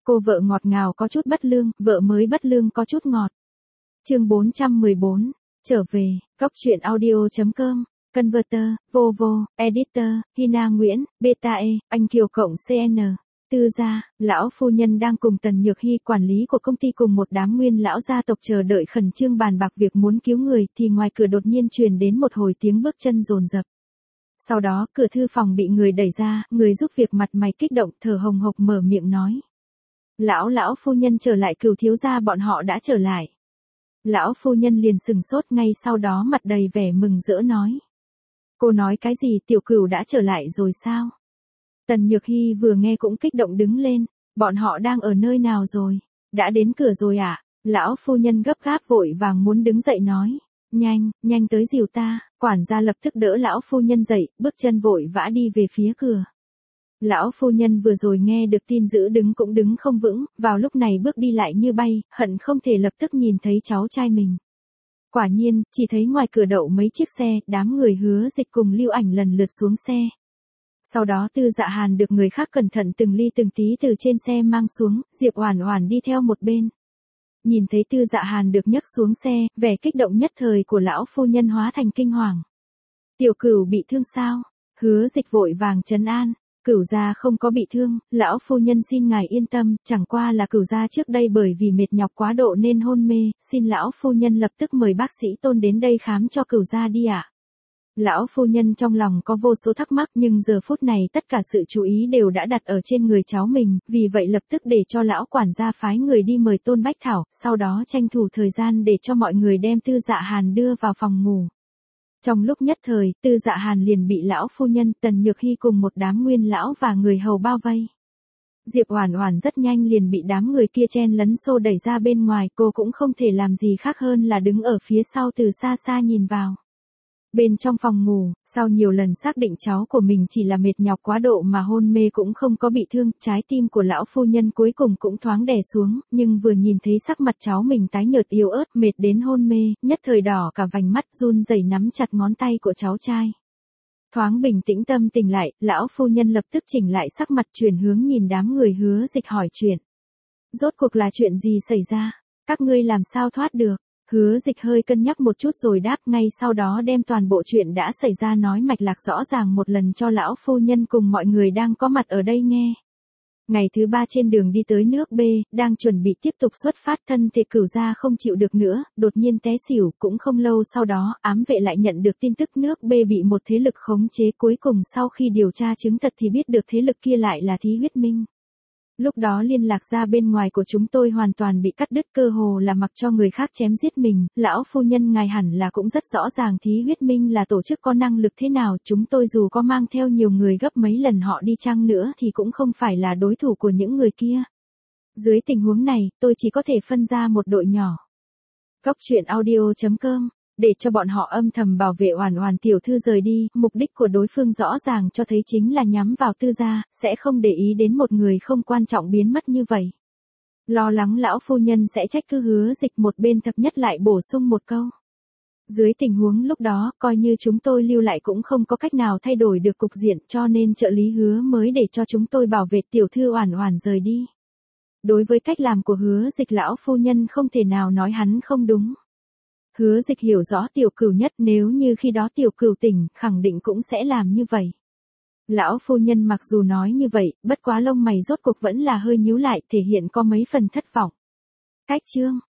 Cô vợ ngọt ngào có chút bất lương, vợ mới bất lương có chút ngọt. Chương 414, trở về, Cóc truyện audio.com, Converter, Vovo, Editor, Hina Nguyễn, Beta E, Anh Kiều cộng CN. Tư gia, lão phu nhân đang cùng Tần Nhược Hy quản lý của công ty cùng một đám nguyên lão gia tộc chờ đợi khẩn trương bàn bạc việc muốn cứu người thì ngoài cửa đột nhiên truyền đến một hồi tiếng bước chân dồn dập. Sau đó cửa thư phòng bị người đẩy ra, người giúp việc mặt mày kích động thở hồng hộc mở miệng nói. Lão phu nhân trở lại, Cửu thiếu gia bọn họ đã trở lại. Lão phu nhân liền sừng sốt, ngay sau đó mặt đầy vẻ mừng rỡ nói. Cô nói cái gì, tiểu Cửu đã trở lại rồi sao? Tần Nhược Hy vừa nghe cũng kích động đứng lên, bọn họ đang ở nơi nào rồi? Đã đến cửa rồi à? Lão phu nhân gấp gáp vội vàng muốn đứng dậy nói. Nhanh tới dìu ta, quản gia lập tức đỡ lão phu nhân dậy, bước chân vội vã đi về phía cửa. Lão phu nhân vừa rồi nghe được tin giữ đứng cũng đứng không vững, vào lúc này bước đi lại như bay, hận không thể lập tức nhìn thấy cháu trai mình. Quả nhiên, chỉ thấy ngoài cửa đậu mấy chiếc xe, đám người Hứa Dịch cùng Lưu Ảnh lần lượt xuống xe. Sau đó Tư Dạ Hàn được người khác cẩn thận từng ly từng tí từ trên xe mang xuống, Diệp Oản Oản đi theo một bên. Nhìn thấy Tư Dạ Hàn được nhấc xuống xe, vẻ kích động nhất thời của lão phu nhân hóa thành kinh hoàng. Tiểu Cửu bị thương sao? Hứa Dịch vội vàng trấn an. Cửu gia không có bị thương, lão phu nhân xin ngài yên tâm, chẳng qua là Cửu gia trước đây bởi vì mệt nhọc quá độ nên hôn mê, xin lão phu nhân lập tức mời bác sĩ Tôn đến đây khám cho Cửu gia đi ạ. Lão phu nhân trong lòng có vô số thắc mắc nhưng giờ phút này tất cả sự chú ý đều đã đặt ở trên người cháu mình, vì vậy lập tức để cho lão quản gia phái người đi mời Tôn Bách Thảo, sau đó tranh thủ thời gian để cho mọi người đem Tư Dạ Hàn đưa vào phòng ngủ. Trong lúc nhất thời, Tư Dạ Hàn liền bị lão phu nhân, Tần Nhược Hy cùng một đám nguyên lão và người hầu bao vây. Diệp Oản Oản rất nhanh liền bị đám người kia chen lấn xô đẩy ra bên ngoài, cô cũng không thể làm gì khác hơn là đứng ở phía sau từ xa xa nhìn vào. Bên trong phòng ngủ, sau nhiều lần xác định cháu của mình chỉ là mệt nhọc quá độ mà hôn mê cũng không có bị thương, trái tim của lão phu nhân cuối cùng cũng thoáng đè xuống, nhưng vừa nhìn thấy sắc mặt cháu mình tái nhợt yếu ớt, mệt đến hôn mê, nhất thời đỏ cả vành mắt, run rẩy nắm chặt ngón tay của cháu trai. Thoáng bình tĩnh tâm tình lại, lão phu nhân lập tức chỉnh lại sắc mặt, chuyển hướng nhìn đám người Hứa Dịch hỏi chuyện. Rốt cuộc là chuyện gì xảy ra? Các ngươi làm sao thoát được? Hứa Dịch hơi cân nhắc một chút rồi đáp, ngay sau đó đem toàn bộ chuyện đã xảy ra nói mạch lạc rõ ràng một lần cho lão phu nhân cùng mọi người đang có mặt ở đây nghe. Ngày thứ 3 trên đường đi tới nước B, đang chuẩn bị tiếp tục xuất phát, thân thể Cửu gia không chịu được nữa, đột nhiên té xỉu, cũng không lâu sau đó, ám vệ lại nhận được tin tức nước B bị một thế lực khống chế, cuối cùng sau khi điều tra chứng thật thì biết được thế lực kia lại là Thí Huyết Minh. Lúc đó liên lạc ra bên ngoài của chúng tôi hoàn toàn bị cắt đứt, cơ hồ là mặc cho người khác chém giết mình, lão phu nhân ngài hẳn là cũng rất rõ ràng Thí Huyết Minh là tổ chức có năng lực thế nào, chúng tôi dù có mang theo nhiều người gấp mấy lần họ đi chăng nữa thì cũng không phải là đối thủ của những người kia. Dưới tình huống này, tôi chỉ có thể phân ra một đội nhỏ. Cóc truyện audio.com, để cho bọn họ âm thầm bảo vệ Oản Oản tiểu thư rời đi, mục đích của đối phương rõ ràng cho thấy chính là nhắm vào Tư gia, sẽ không để ý đến một người không quan trọng biến mất như vậy. Lo lắng lão phu nhân sẽ trách cứ Hứa Dịch, một bên thập nhất lại bổ sung một câu. Dưới tình huống lúc đó, coi như chúng tôi lưu lại cũng không có cách nào thay đổi được cục diện, cho nên trợ lý Hứa mới để cho chúng tôi bảo vệ tiểu thư Oản Oản rời đi. Đối với cách làm của Hứa Dịch, lão phu nhân không thể nào nói hắn không đúng. Hứa Dịch hiểu rõ tiểu Cửu nhất, nếu như khi đó tiểu Cửu tỉnh, khẳng định cũng sẽ làm như vậy. Lão phu nhân mặc dù nói như vậy, bất quá lông mày rốt cuộc vẫn là hơi nhíu lại, thể hiện có mấy phần thất vọng. Cách chương